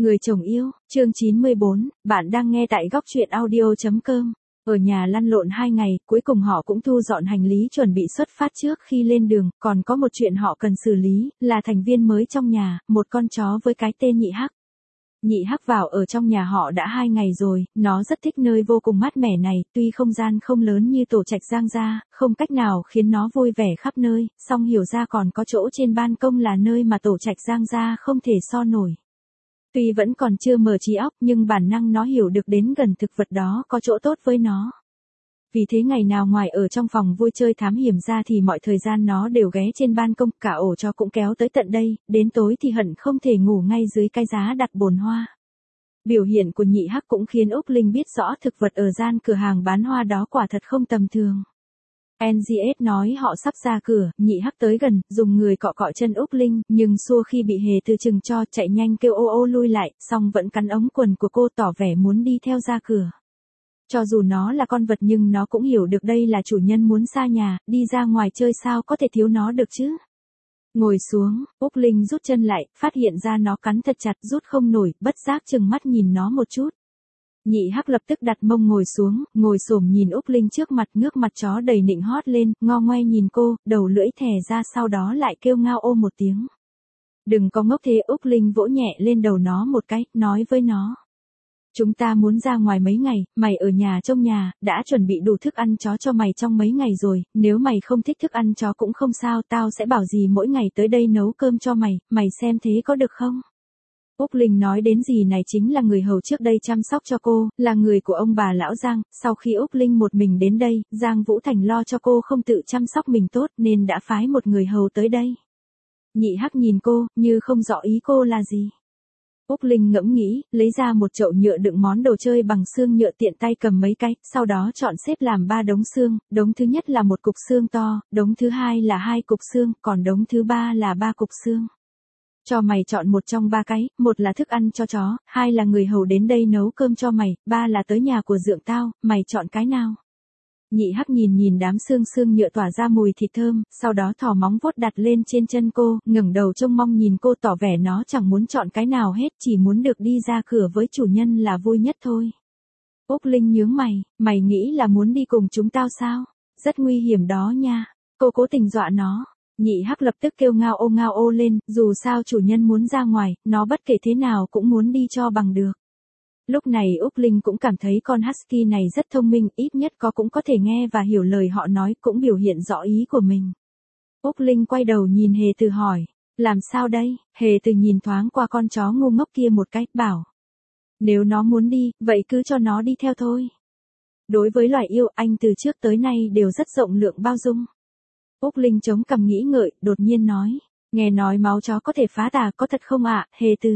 Người chồng yêu, chương 94, bạn đang nghe tại góc truyện audio.com. Ở nhà lăn lộn 2 ngày, cuối cùng họ cũng thu dọn hành lý chuẩn bị xuất phát trước khi lên đường, còn có một chuyện họ cần xử lý, là thành viên mới trong nhà, một con chó với cái tên Nhị Hắc. Nhị Hắc vào ở trong nhà họ đã 2 ngày rồi, nó rất thích nơi vô cùng mát mẻ này, tuy không gian không lớn như tổ trạch Giang gia, không cách nào khiến nó vui vẻ khắp nơi, song hiểu ra còn có chỗ trên ban công là nơi mà tổ trạch Giang gia không thể so nổi. Tuy vẫn còn chưa mở trí óc nhưng bản năng nó hiểu được đến gần thực vật đó có chỗ tốt với nó. Vì thế ngày nào ngoài ở trong phòng vui chơi thám hiểm ra thì mọi thời gian nó đều ghé trên ban công, cả ổ chó cũng kéo tới tận đây, đến tối thì hận không thể ngủ ngay dưới cái giá đặt bồn hoa. Biểu hiện của Nhị Hắc cũng khiến Úc Linh biết rõ thực vật ở gian cửa hàng bán hoa đó quả thật không tầm thường. NGS nói họ sắp ra cửa, Nhị Hắc tới gần, dùng người cọ cọ chân Úc Linh, nhưng xua khi bị hề từ chừng cho, chạy nhanh kêu ô ô lui lại, song vẫn cắn ống quần của cô tỏ vẻ muốn đi theo ra cửa. Cho dù nó là con vật nhưng nó cũng hiểu được đây là chủ nhân muốn xa nhà, đi ra ngoài chơi sao có thể thiếu nó được chứ. Ngồi xuống, Úc Linh rút chân lại, phát hiện ra nó cắn thật chặt, rút không nổi, bất giác chừng mắt nhìn nó một chút. Nhị Hắc lập tức đặt mông ngồi xuống, ngồi xổm nhìn Úc Linh trước mặt, ngước mặt chó đầy nịnh hót lên, ngo ngoe nhìn cô, đầu lưỡi thè ra, sau đó lại kêu ngao ô một tiếng. Đừng có ngốc thế. Úc Linh vỗ nhẹ lên đầu nó một cái, nói với nó. Chúng ta muốn ra ngoài mấy ngày, mày ở nhà trông nhà, đã chuẩn bị đủ thức ăn chó cho mày trong mấy ngày rồi, nếu mày không thích thức ăn chó cũng không sao, tao sẽ bảo gì mỗi ngày tới đây nấu cơm cho mày, mày xem thế có được không? Úc Linh nói đến dì này chính là người hầu trước đây chăm sóc cho cô, là người của ông bà lão Giang, sau khi Úc Linh một mình đến đây, Giang Vũ Thành lo cho cô không tự chăm sóc mình tốt nên đã phái một người hầu tới đây. Nhị Hắc nhìn cô, như không rõ ý cô là gì. Úc Linh ngẫm nghĩ, lấy ra một chậu nhựa đựng món đồ chơi bằng xương nhựa, tiện tay cầm mấy cái, sau đó chọn xếp làm 3 đống xương, đống thứ nhất là một cục xương to, đống thứ hai là 2 cục xương, còn đống thứ ba là 3 cục xương. Cho mày chọn một trong 3 cái, một là thức ăn cho chó, 2 là người hầu đến đây nấu cơm cho mày, 3 là tới nhà của dượng tao, mày chọn cái nào? Nhị Hắc nhìn đám xương nhựa tỏa ra mùi thịt thơm, sau đó thò móng vuốt đặt lên trên chân cô, ngẩng đầu trông mong nhìn cô, tỏ vẻ nó chẳng muốn chọn cái nào hết, chỉ muốn được đi ra cửa với chủ nhân là vui nhất thôi. Úc Linh nhướng mày, mày nghĩ là muốn đi cùng chúng tao sao? Rất nguy hiểm đó nha. Cô cố tình dọa nó. Nhị Hắc lập tức kêu ngao ô lên, dù sao chủ nhân muốn ra ngoài, nó bất kể thế nào cũng muốn đi cho bằng được. Lúc này Úc Linh cũng cảm thấy con Husky này rất thông minh, ít nhất cũng có thể nghe và hiểu lời họ nói, cũng biểu hiện rõ ý của mình. Úc Linh quay đầu nhìn Hề Từ hỏi, làm sao đây? Hề Từ nhìn thoáng qua con chó ngu ngốc kia một cái, bảo. Nếu nó muốn đi, vậy cứ cho nó đi theo thôi. Đối với loài yêu, anh từ trước tới nay đều rất rộng lượng bao dung. Úc Linh chống cằm nghĩ ngợi, đột nhiên nói, nghe nói máu chó có thể phá tà, có thật không ạ, Hề Từ?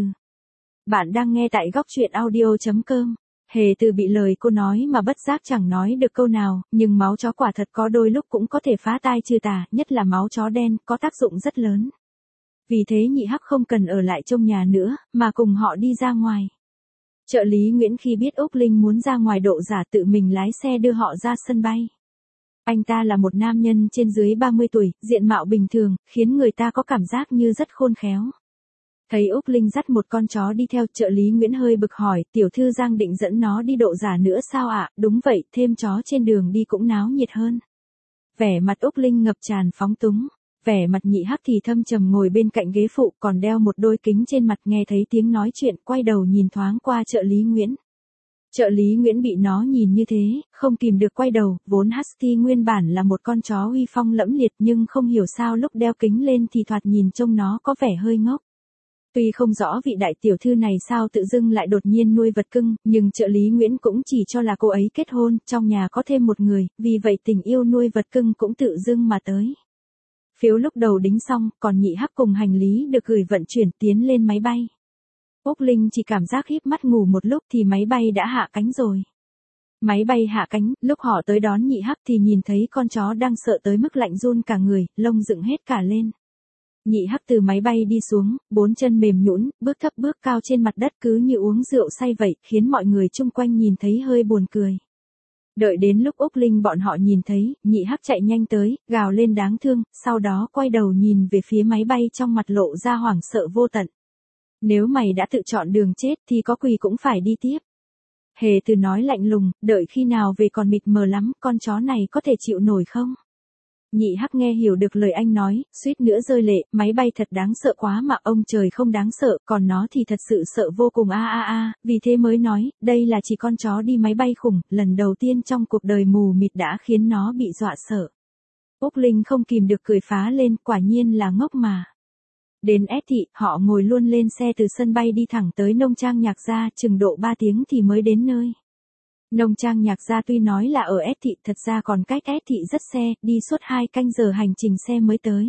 Bạn đang nghe tại góc truyện audio.com. Hề Từ bị lời cô nói mà bất giác chẳng nói được câu nào, nhưng máu chó quả thật có đôi lúc cũng có thể phá tai trừ tà, nhất là máu chó đen, có tác dụng rất lớn. Vì thế Nhị Hắc không cần ở lại trong nhà nữa, mà cùng họ đi ra ngoài. Trợ lý Nguyễn khi biết Úc Linh muốn ra ngoài độ giả tự mình lái xe đưa họ ra sân bay. Anh ta là một nam nhân trên dưới 30 tuổi, diện mạo bình thường, khiến người ta có cảm giác như rất khôn khéo. Thấy Úc Linh dắt một con chó đi theo, trợ lý Nguyễn hơi bực hỏi, tiểu thư Giang định dẫn nó đi độ giả nữa sao ạ? Đúng vậy, thêm chó trên đường đi cũng náo nhiệt hơn. Vẻ mặt Úc Linh ngập tràn phóng túng. Vẻ mặt Nhị Hắc thì thâm trầm ngồi bên cạnh ghế phụ, còn đeo một đôi kính trên mặt, nghe thấy tiếng nói chuyện, quay đầu nhìn thoáng qua trợ lý Nguyễn. Trợ lý Nguyễn bị nó nhìn như thế, không kìm được quay đầu, vốn Husky nguyên bản là một con chó uy phong lẫm liệt nhưng không hiểu sao lúc đeo kính lên thì thoạt nhìn trông nó có vẻ hơi ngốc. Tuy không rõ vị đại tiểu thư này sao tự dưng lại đột nhiên nuôi vật cưng, nhưng trợ lý Nguyễn cũng chỉ cho là cô ấy kết hôn, trong nhà có thêm một người, vì vậy tình yêu nuôi vật cưng cũng tự dưng mà tới. Phiếu lúc đầu đính xong, còn Nhị Hắc cùng hành lý được gửi vận chuyển tiến lên máy bay. Úc Linh chỉ cảm giác híp mắt ngủ một lúc thì máy bay đã hạ cánh rồi. Máy bay hạ cánh, lúc họ tới đón Nhị Hắc thì nhìn thấy con chó đang sợ tới mức lạnh run cả người, lông dựng hết cả lên. Nhị Hắc từ máy bay đi xuống, 4 chân mềm nhũn, bước thấp bước cao trên mặt đất cứ như uống rượu say vậy, khiến mọi người chung quanh nhìn thấy hơi buồn cười. Đợi đến lúc Úc Linh bọn họ nhìn thấy, Nhị Hắc chạy nhanh tới, gào lên đáng thương, sau đó quay đầu nhìn về phía máy bay trong mặt lộ ra hoảng sợ vô tận. Nếu mày đã tự chọn đường chết thì có quỳ cũng phải đi tiếp. Hề Từ nói lạnh lùng, đợi khi nào về còn mịt mờ lắm, con chó này có thể chịu nổi không? Nhị Hắc nghe hiểu được lời anh nói, suýt nữa rơi lệ, máy bay thật đáng sợ quá mà ông trời không đáng sợ, còn nó thì thật sự sợ vô cùng vì thế mới nói, đây là chỉ con chó đi máy bay khủng, lần đầu tiên trong cuộc đời mù mịt đã khiến nó bị dọa sợ. Úc Linh không kìm được cười phá lên, quả nhiên là ngốc mà. Đến S thị, họ ngồi luôn lên xe từ sân bay đi thẳng tới nông trang Nhạc Gia, chừng độ 3 tiếng thì mới đến nơi. Nông trang Nhạc Gia tuy nói là ở S thị, thật ra còn cách S thị rất xe, đi suốt 2 canh giờ hành trình xe mới tới.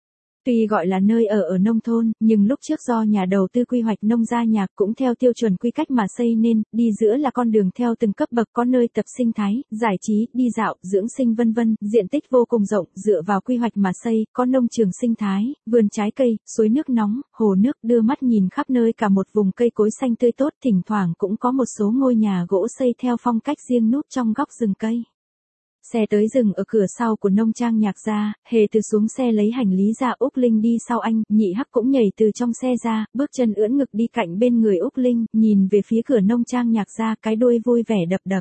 Tuy gọi là nơi ở nông thôn, nhưng lúc trước do nhà đầu tư quy hoạch nông gia nhạc cũng theo tiêu chuẩn quy cách mà xây nên, đi giữa là con đường theo từng cấp bậc, có nơi tập sinh thái, giải trí, đi dạo, dưỡng sinh vân vân, diện tích vô cùng rộng, dựa vào quy hoạch mà xây, có nông trường sinh thái, vườn trái cây, suối nước nóng, hồ nước, đưa mắt nhìn khắp nơi cả một vùng cây cối xanh tươi tốt, thỉnh thoảng cũng có một số ngôi nhà gỗ xây theo phong cách riêng núp trong góc rừng cây. Xe tới dừng ở cửa sau của nông trang Nhạc Gia, Hề Từ xuống xe lấy hành lý ra, Úc Linh đi sau anh, Nhị Hắc cũng nhảy từ trong xe ra, bước chân ưỡn ngực đi cạnh bên người Úc Linh, nhìn về phía cửa nông trang Nhạc Gia, cái đuôi vui vẻ đập đập.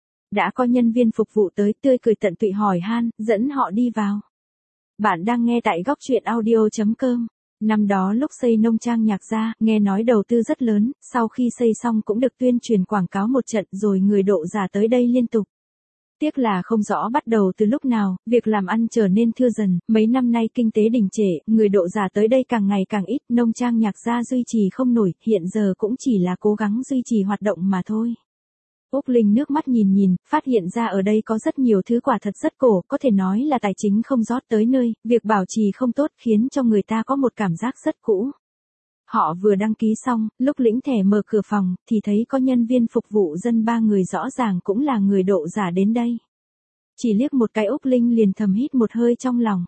Đã có nhân viên phục vụ tới, tươi cười tận tụy hỏi han, dẫn họ đi vào. Bạn đang nghe tại góc truyện audio.com. Năm đó lúc xây nông trang Nhạc Gia, nghe nói đầu tư rất lớn, sau khi xây xong cũng được tuyên truyền quảng cáo một trận rồi người độ giả tới đây liên tục. Tiếc là không rõ bắt đầu từ lúc nào, việc làm ăn trở nên thưa dần, mấy năm nay kinh tế đình trệ, người độ giả tới đây càng ngày càng ít, nông trang Nhạc Gia duy trì không nổi, hiện giờ cũng chỉ là cố gắng duy trì hoạt động mà thôi. Úc Linh nước mắt nhìn, phát hiện ra ở đây có rất nhiều thứ quả thật rất cổ, có thể nói là tài chính không rót tới nơi, việc bảo trì không tốt khiến cho người ta có một cảm giác rất cũ. Họ vừa đăng ký xong, lúc lĩnh thẻ mở cửa phòng, thì thấy có nhân viên phục vụ dân 3 người rõ ràng cũng là người độ giả đến đây. Chỉ liếc một cái Úc Linh liền thầm hít một hơi trong lòng.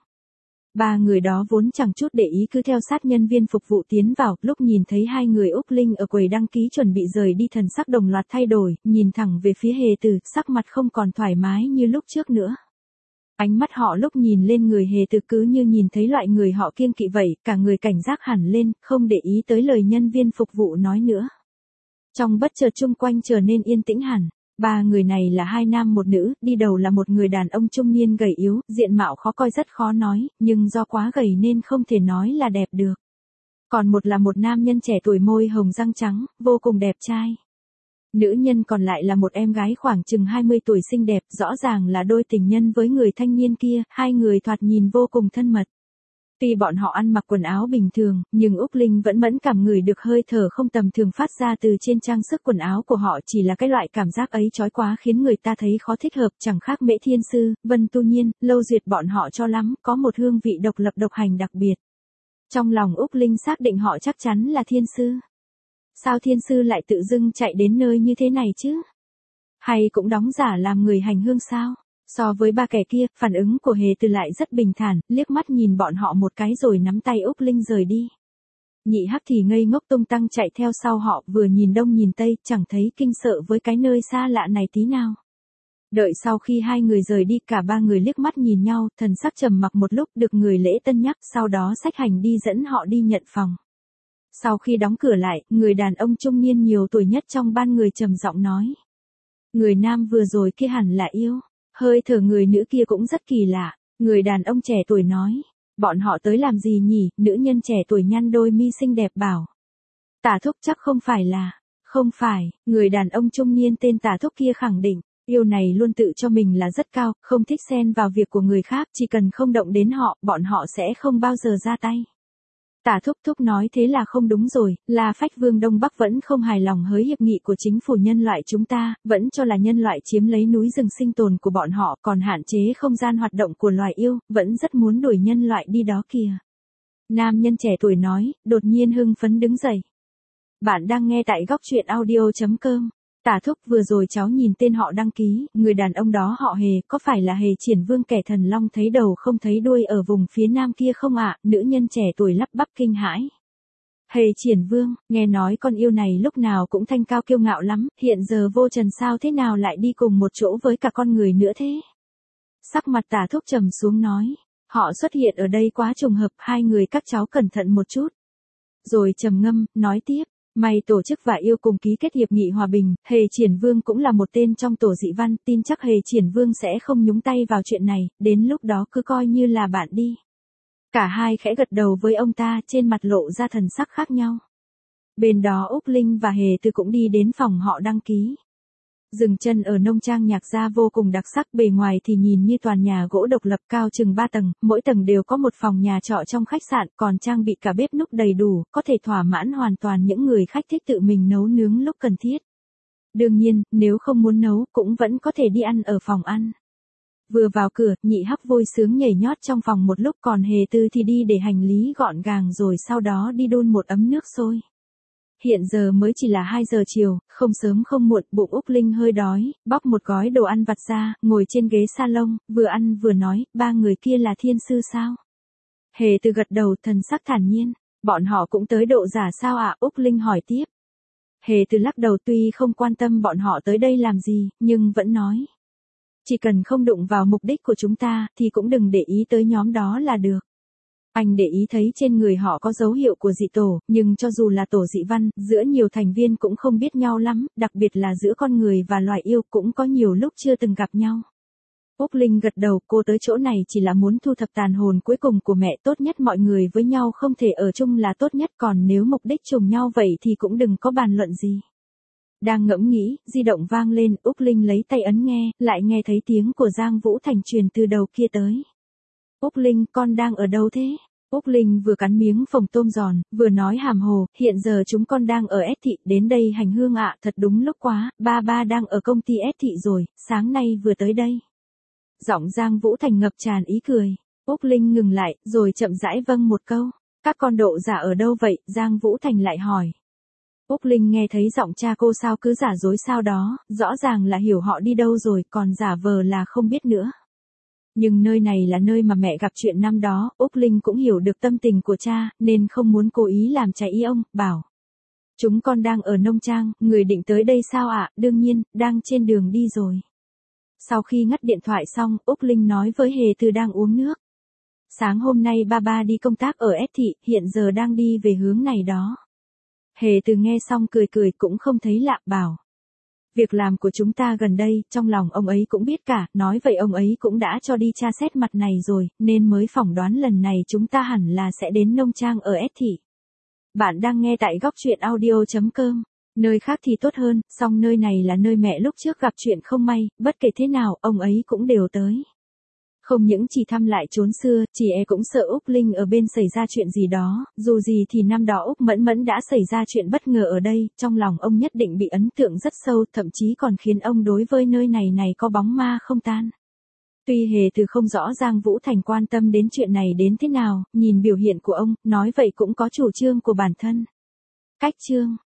3 người đó vốn chẳng chút để ý cứ theo sát nhân viên phục vụ tiến vào, lúc nhìn thấy 2 người Úc Linh ở quầy đăng ký chuẩn bị rời đi thần sắc đồng loạt thay đổi, nhìn thẳng về phía Hề Từ, sắc mặt không còn thoải mái như lúc trước nữa. Ánh mắt họ lúc nhìn lên người Hề Từ cứ như nhìn thấy loại người họ kiêng kỵ vậy, cả người cảnh giác hẳn lên, không để ý tới lời nhân viên phục vụ nói nữa. Trong bất chợt chung quanh trở nên yên tĩnh hẳn. 3 người này là 2 nam 1 nữ, đi đầu là một người đàn ông trung niên gầy yếu, diện mạo khó coi rất khó nói, nhưng do quá gầy nên không thể nói là đẹp được. Còn một là một nam nhân trẻ tuổi môi hồng răng trắng, vô cùng đẹp trai. Nữ nhân còn lại là một em gái khoảng chừng 20 tuổi xinh đẹp, rõ ràng là đôi tình nhân với người thanh niên kia, 2 người thoạt nhìn vô cùng thân mật. Tuy bọn họ ăn mặc quần áo bình thường, nhưng Úc Linh vẫn mẫn cảm ngửi được hơi thở không tầm thường phát ra từ trên trang sức quần áo của họ, chỉ là cái loại cảm giác ấy chói quá khiến người ta thấy khó thích hợp, chẳng khác Mễ Thiên Sư, Vân Tu Nhiên, Lâu Duyệt bọn họ cho lắm, có một hương vị độc lập độc hành đặc biệt. Trong lòng Úc Linh xác định họ chắc chắn là Thiên Sư. Sao Thiên Sư lại tự dưng chạy đến nơi như thế này chứ? Hay cũng đóng giả làm người hành hương sao? So với 3 kẻ kia, phản ứng của Hề Từ lại rất bình thản, liếc mắt nhìn bọn họ một cái rồi nắm tay Úc Linh rời đi. Nhị Hắc thì ngây ngốc tung tăng chạy theo sau họ, vừa nhìn đông nhìn tây, chẳng thấy kinh sợ với cái nơi xa lạ này tí nào. Đợi sau khi 2 người rời đi, cả 3 người liếc mắt nhìn nhau, thần sắc trầm mặc một lúc, được người lễ tân nhắc, sau đó xách hành đi dẫn họ đi nhận phòng. Sau khi đóng cửa lại, người đàn ông trung niên nhiều tuổi nhất trong ban người trầm giọng nói. Người nam vừa rồi kia hẳn là yêu, hơi thở người nữ kia cũng rất kỳ lạ. Người đàn ông trẻ tuổi nói, bọn họ tới làm gì nhỉ? Nữ nhân trẻ tuổi nhăn đôi mi xinh đẹp bảo. Tả Thúc chắc không phải là, không phải, người đàn ông trung niên tên Tả Thúc kia khẳng định. Yêu này luôn tự cho mình là rất cao, không thích xen vào việc của người khác, chỉ cần không động đến họ, bọn họ sẽ không bao giờ ra tay. Tả Thúc Thúc nói thế là không đúng rồi, là Phách Vương Đông Bắc vẫn không hài lòng với hiệp nghị của chính phủ nhân loại chúng ta, vẫn cho là nhân loại chiếm lấy núi rừng sinh tồn của bọn họ, còn hạn chế không gian hoạt động của loài yêu, vẫn rất muốn đuổi nhân loại đi đó kìa. Nam nhân trẻ tuổi nói, đột nhiên hưng phấn đứng dậy. Bạn đang nghe tại góc truyện audio.com. Tả Thúc vừa rồi cháu nhìn tên họ đăng ký, người đàn ông đó họ Hề, có phải là Hề Triển Vương kẻ thần long thấy đầu không thấy đuôi ở vùng phía nam kia không ạ? Nữ nhân trẻ tuổi lắp bắp kinh hãi. Hề Triển Vương, nghe nói con yêu này lúc nào cũng thanh cao kiêu ngạo lắm, hiện giờ vô trần sao thế nào lại đi cùng một chỗ với cả con người nữa thế? Sắc mặt Tả Thúc trầm xuống nói, họ xuất hiện ở đây quá trùng hợp, 2 người các cháu cẩn thận một chút. rồi trầm ngâm, nói tiếp. May tổ chức và yêu cùng ký kết hiệp nghị hòa bình, Hề Triển Vương cũng là một tên trong tổ dị văn, tin chắc Hề Triển Vương sẽ không nhúng tay vào chuyện này, đến lúc đó cứ coi như là bạn đi. Cả hai khẽ gật đầu với ông ta, trên mặt lộ ra thần sắc khác nhau. Bên đó Úc Linh và Hề Từ cũng đi đến phòng họ đăng ký. Dừng chân ở nông trang Nhạc Gia vô cùng đặc sắc, bề ngoài thì nhìn như toàn nhà gỗ độc lập cao chừng 3 tầng, mỗi tầng đều có một phòng nhà trọ trong khách sạn, còn trang bị cả bếp núc đầy đủ, có thể thỏa mãn hoàn toàn những người khách thích tự mình nấu nướng lúc cần thiết. Đương nhiên, nếu không muốn nấu, cũng vẫn có thể đi ăn ở phòng ăn. Vừa vào cửa, Nhị Hắc vui sướng nhảy nhót trong phòng một lúc, còn Hề Tư thì đi để hành lý gọn gàng rồi sau đó đi đun một ấm nước sôi. Hiện giờ mới chỉ là 2 giờ chiều, không sớm không muộn, bụng Úc Linh hơi đói, bóc một gói đồ ăn vặt ra, ngồi trên ghế salon, vừa ăn vừa nói, 3 người kia là thiên sư sao? Hề Từ gật đầu, thần sắc thản nhiên, bọn họ cũng tới độ giả sao ạ? Úc Linh hỏi tiếp. Hề Từ lắc đầu, tuy không quan tâm bọn họ tới đây làm gì, nhưng vẫn nói. Chỉ cần không đụng vào mục đích của chúng ta, thì cũng đừng để ý tới nhóm đó là được. Anh để ý thấy trên người họ có dấu hiệu của dị tổ, nhưng cho dù là tổ dị văn, giữa nhiều thành viên cũng không biết nhau lắm, đặc biệt là giữa con người và loài yêu cũng có nhiều lúc chưa từng gặp nhau. Úc Linh gật đầu, cô tới chỗ này chỉ là muốn thu thập tàn hồn cuối cùng của mẹ, tốt nhất mọi người với nhau không thể ở chung là tốt nhất, còn nếu mục đích trùng nhau vậy thì cũng đừng có bàn luận gì. Đang ngẫm nghĩ, di động vang lên, Úc Linh lấy tay ấn nghe, lại nghe thấy tiếng của Giang Vũ Thành truyền từ đầu kia tới. Úc Linh, con đang ở đâu thế? Úc Linh vừa cắn miếng phồng tôm giòn, vừa nói hàm hồ, hiện giờ chúng con đang ở S thị, đến đây hành hương ạ, thật đúng lúc quá, ba đang ở công ty S thị rồi, sáng nay vừa tới đây. Giọng Giang Vũ Thành ngập tràn ý cười. Úc Linh ngừng lại, rồi chậm rãi vâng một câu. Các con độ giả ở đâu vậy? Giang Vũ Thành lại hỏi. Úc Linh nghe thấy giọng cha cô sao cứ giả dối sao đó, rõ ràng là hiểu họ đi đâu rồi, còn giả vờ là không biết nữa. Nhưng nơi này là nơi mà mẹ gặp chuyện năm đó, Úc Linh cũng hiểu được tâm tình của cha, nên không muốn cố ý làm trái ý ông, bảo. Chúng con đang ở nông trang, người định tới đây sao ạ? Đương nhiên, đang trên đường đi rồi. Sau khi ngắt điện thoại xong, Úc Linh nói với Hề Từ đang uống nước. Sáng hôm nay ba đi công tác ở S thị, hiện giờ đang đi về hướng này đó. Hề Từ nghe xong cười cũng không thấy lạ, bảo. Việc làm của chúng ta gần đây, trong lòng ông ấy cũng biết cả, nói vậy ông ấy cũng đã cho đi tra xét mặt này rồi, nên mới phỏng đoán lần này chúng ta hẳn là sẽ đến nông trang ở S thị. Bạn đang nghe tại góc truyện audio.com. Nơi khác thì tốt hơn, song nơi này là nơi mẹ lúc trước gặp chuyện không may, bất kể thế nào, ông ấy cũng đều tới. Không những chỉ thăm lại chốn xưa, chị cũng sợ Úc Linh ở bên xảy ra chuyện gì đó, dù gì thì năm đó Úc Mẫn đã xảy ra chuyện bất ngờ ở đây, trong lòng ông nhất định bị ấn tượng rất sâu, thậm chí còn khiến ông đối với nơi này có bóng ma không tan. Tuy Hề Từ không rõ Giang Vũ Thành quan tâm đến chuyện này đến thế nào, nhìn biểu hiện của ông, nói vậy cũng có chủ trương của bản thân. Cách chương